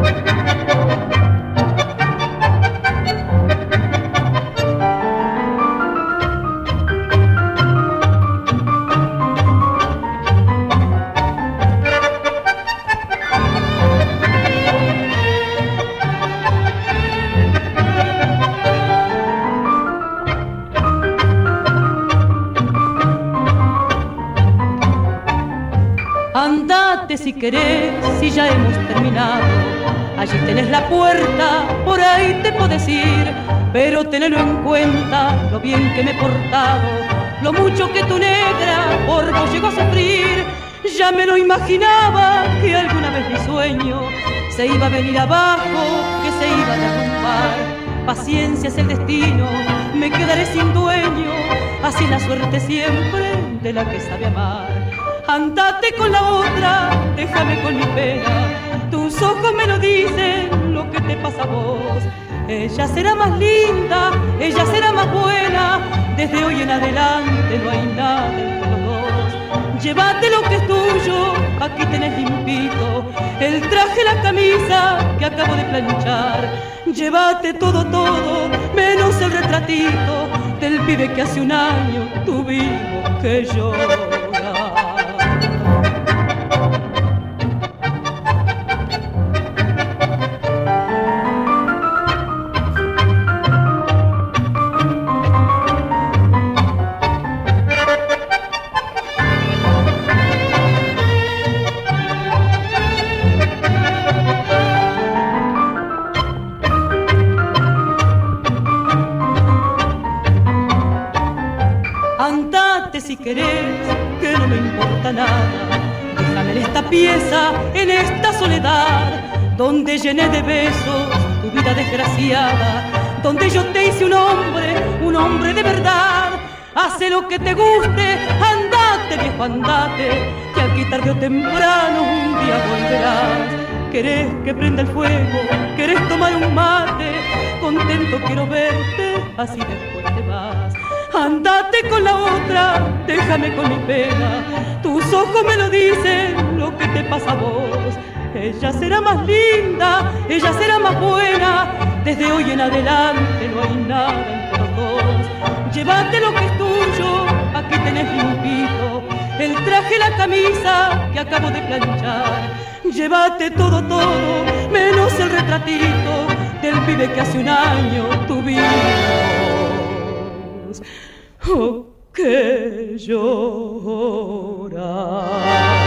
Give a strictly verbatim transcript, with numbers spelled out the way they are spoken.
Andate si querés, si ya hemos terminado. Allí tenés la puerta, por ahí te podés ir, pero tenelo en cuenta lo bien que me he portado, lo mucho que tu negra por vos llegó a sufrir. Ya me lo imaginaba que alguna vez mi sueño se iba a venir abajo, que se iba a derrumbar. Paciencia es el destino, me quedaré sin dueño, así es la suerte siempre de la que sabe amar. Andate con la otra, déjame con mi pena, tus ojos me lo dicen, lo que te pasa a vos. Ella será más linda, ella será más buena, desde hoy en adelante no hay nada entre los dos. Llévate lo que es tuyo, aquí tenés limpito, el traje, la camisa que acabo de planchar. Llévate todo, todo, menos el retratito del pibe que hace un año tuvimos que llorar. Si querés, que no me importa nada, déjame en esta pieza, en esta soledad, donde llené de besos tu vida desgraciada, donde yo te hice un hombre, un hombre de verdad. Hace lo que te guste, andate viejo, andate, que aquí tarde o temprano un día volverás. Querés que prenda el fuego, querés tomar un mate, contento quiero verte, así después te vas. Andate con la otra, déjame con mi pena, tus ojos me lo dicen, lo que te pasa a vos. Ella será más linda, ella será más buena, desde hoy en adelante no hay nada entre los dos. Llévate lo que es tuyo, aquí tenés limpito, el traje, la camisa que acabo de planchar. Llévate todo, todo, menos el retratito del pibe que hace un año tuvimos oh, que llorar.